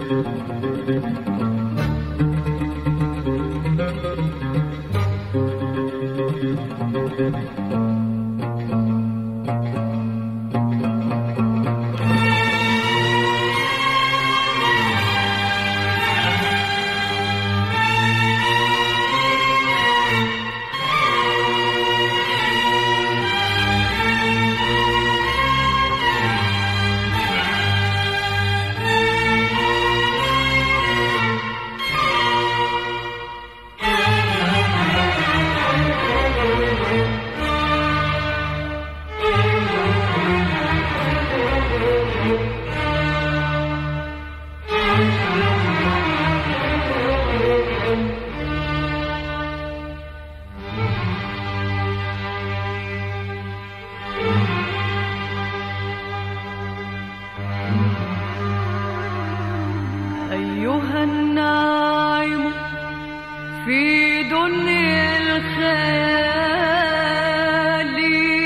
أيها الناعم في دنيا الخيال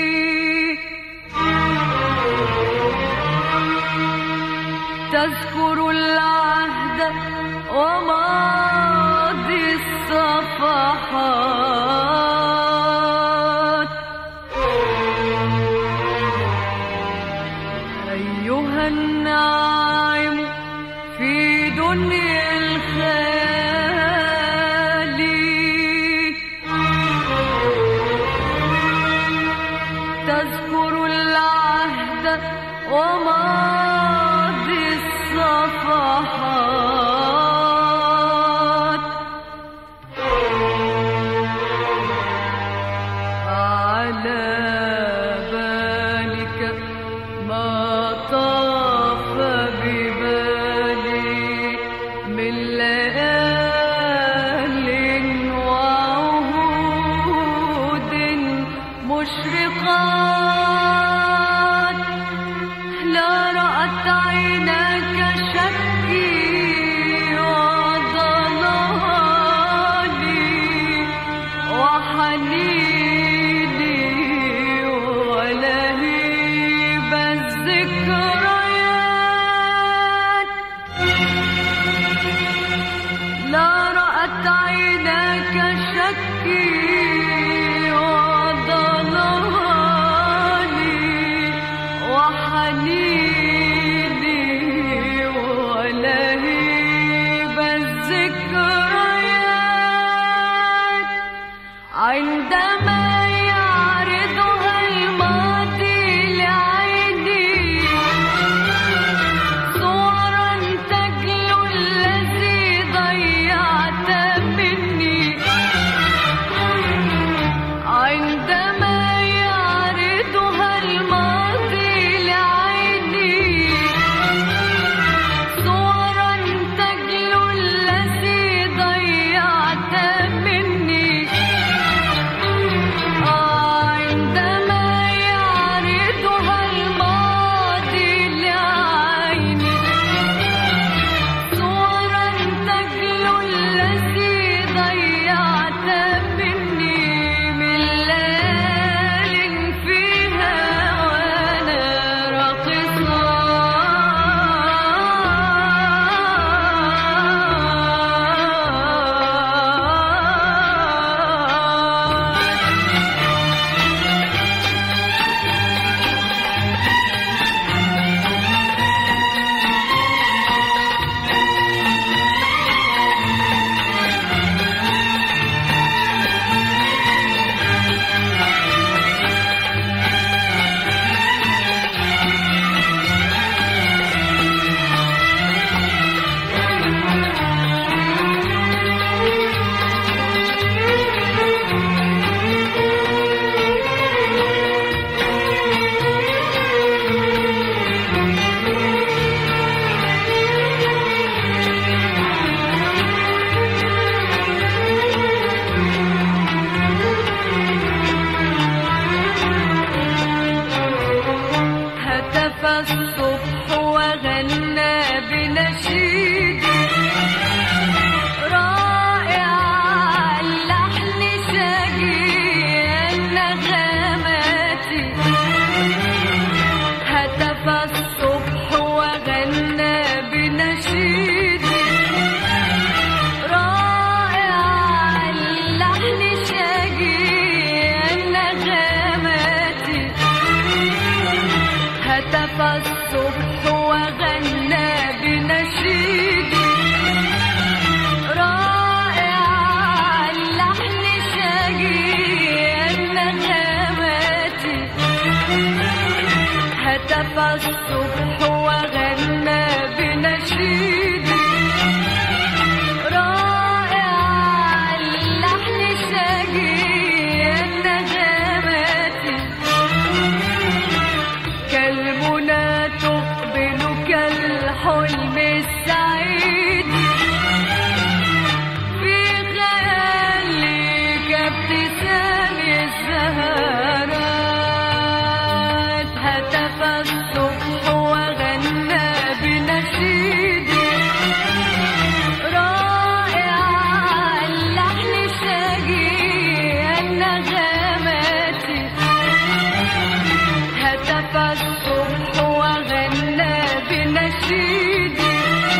تذكر العهد وماضي الصفحات. أيها الناعم في دنيا الخيال تذكر العهد وماضي الصفحات. على بالك ما طاف ببالي من ليال وعهود مشرقات. لا رأت عيناك شكي وضلالي وحنيني ولهيب الذكريات. لا رأت عيناك شكي وضلالي وحنيني ولهيب الذكريات. عندما يعرضها الماضي لعيني صورا تجلو الذي ضيعت مني. الصبح وغنى بنشيدي رائع اللحن شجيع نغماتي هتف الصبح وغنى بنشيدي رائع اللحن شجيع نغماتي كالمنى تقبل كالحلم السعيد في خيالي كابتسام الزهرات هتف الصبح وغنى بنشيدي رائع اللحن شجيع نغماتي هتف الصبح وغنى بنشيدي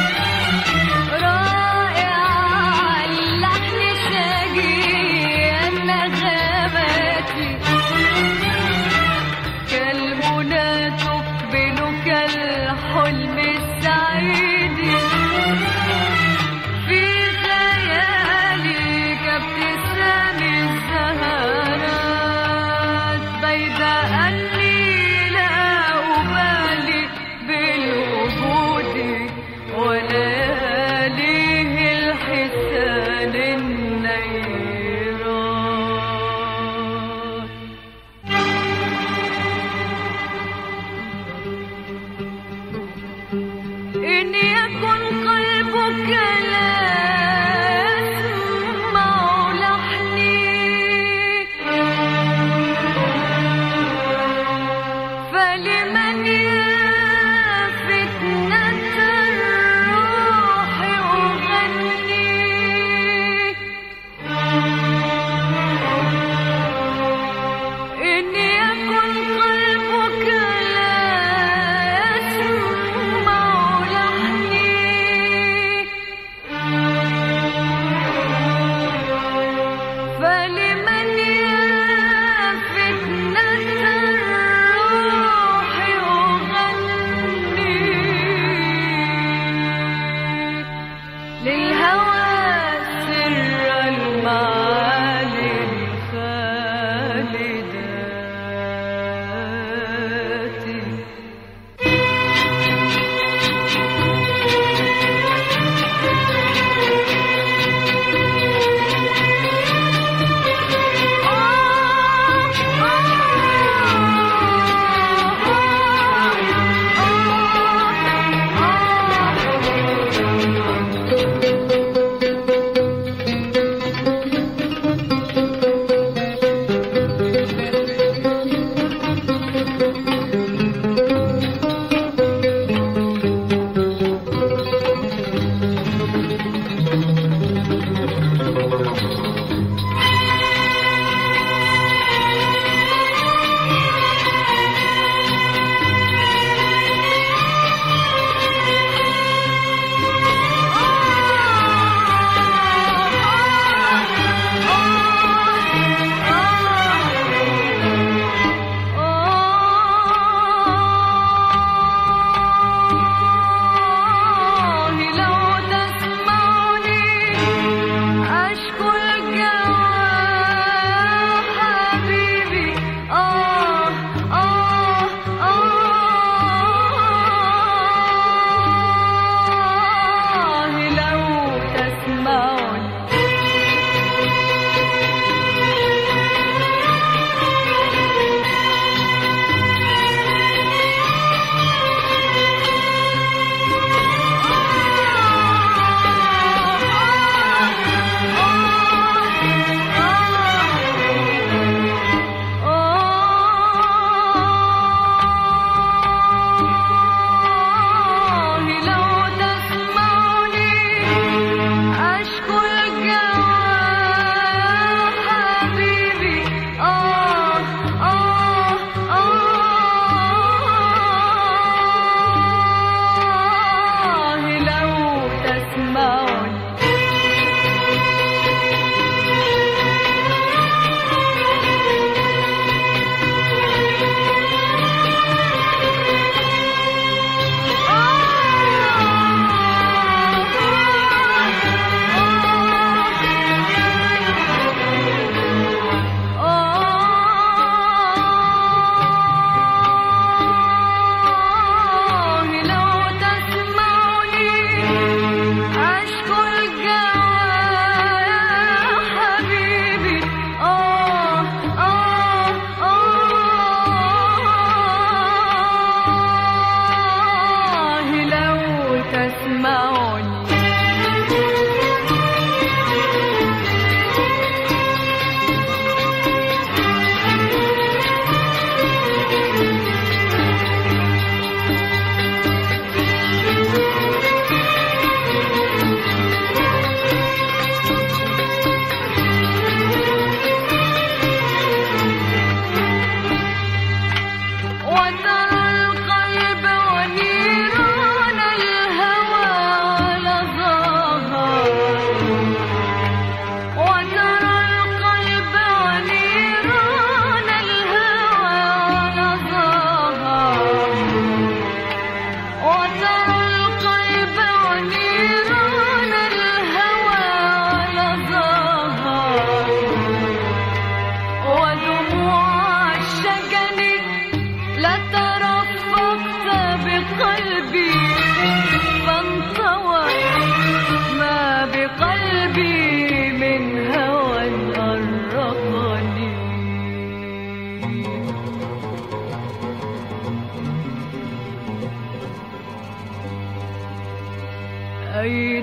رائع اللحن شجيع نغماتي كالمنى تقبل كالحلم السعيد في خيالي كابتسام الزهرات بيد أني لا أبالي بالوجود ولياليه الحسان النيرات إن يكن قلبك لا يسمع لحني فلمن يا فتنة الروح أغني إن يكن قلبك لا يسمع لحني فلمن يا فتنة الروح أغني للهوى سر المعالي الخالدات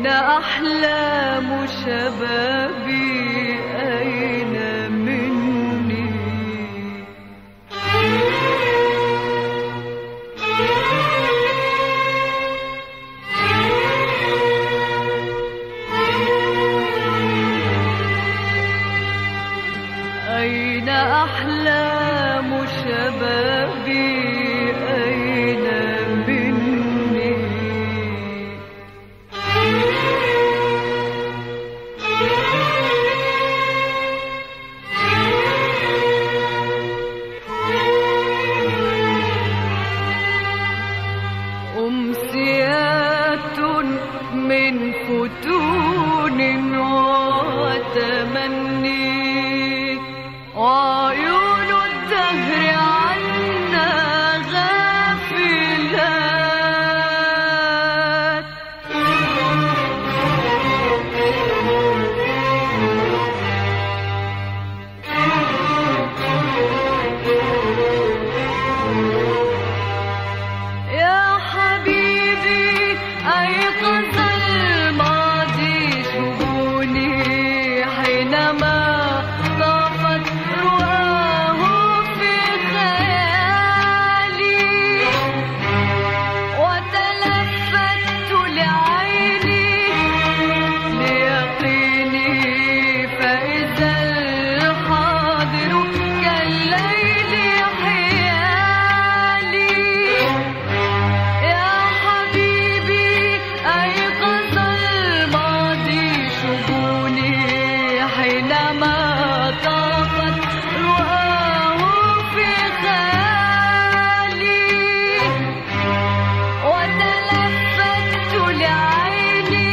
أحلام شبابي أين مني؟ أين أحلام شبابي أين مني؟ أمسيات من فتون وتمني، وعيون الدهر عنا غافلات. يا حبيبي أيقظ الماضي شجوني حينما طافت رؤاه في خيالي، وتلفت لعيني ليقيني فإذا الحاضر كالليل حيالي. يا حبيبي أيقظ الماضي شجوني حينما طافت رؤاه في خيالي، وتلفت لعيني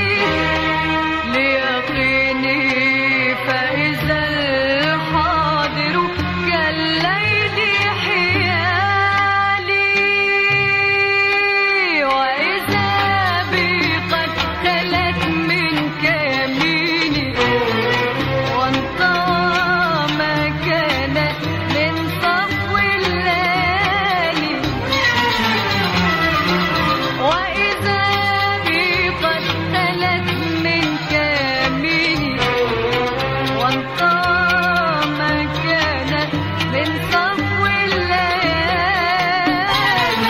ليقيني فإذا الحاضر كالليل حيالي. وإذا بي قد خلت منك يميني، وانطوى ما كان من صفو الليالي. وإذا بي قد خلت منك يميني، وانطوى ما كان من صفو الليالي.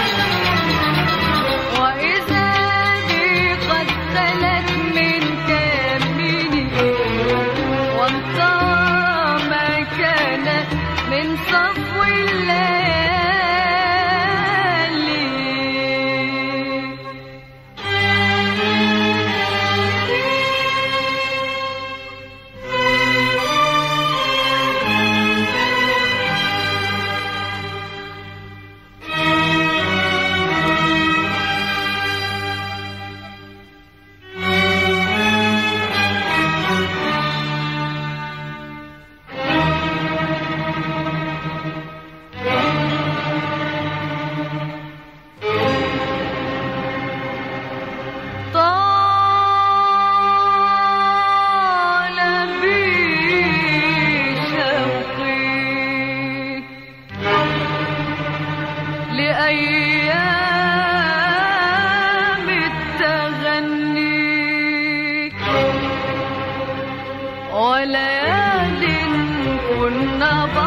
وإذا بي قد خلت منك يميني، وانطوى ما كان من صفو الليالي. طال بي شوقي لأيام التغني، وليال كنا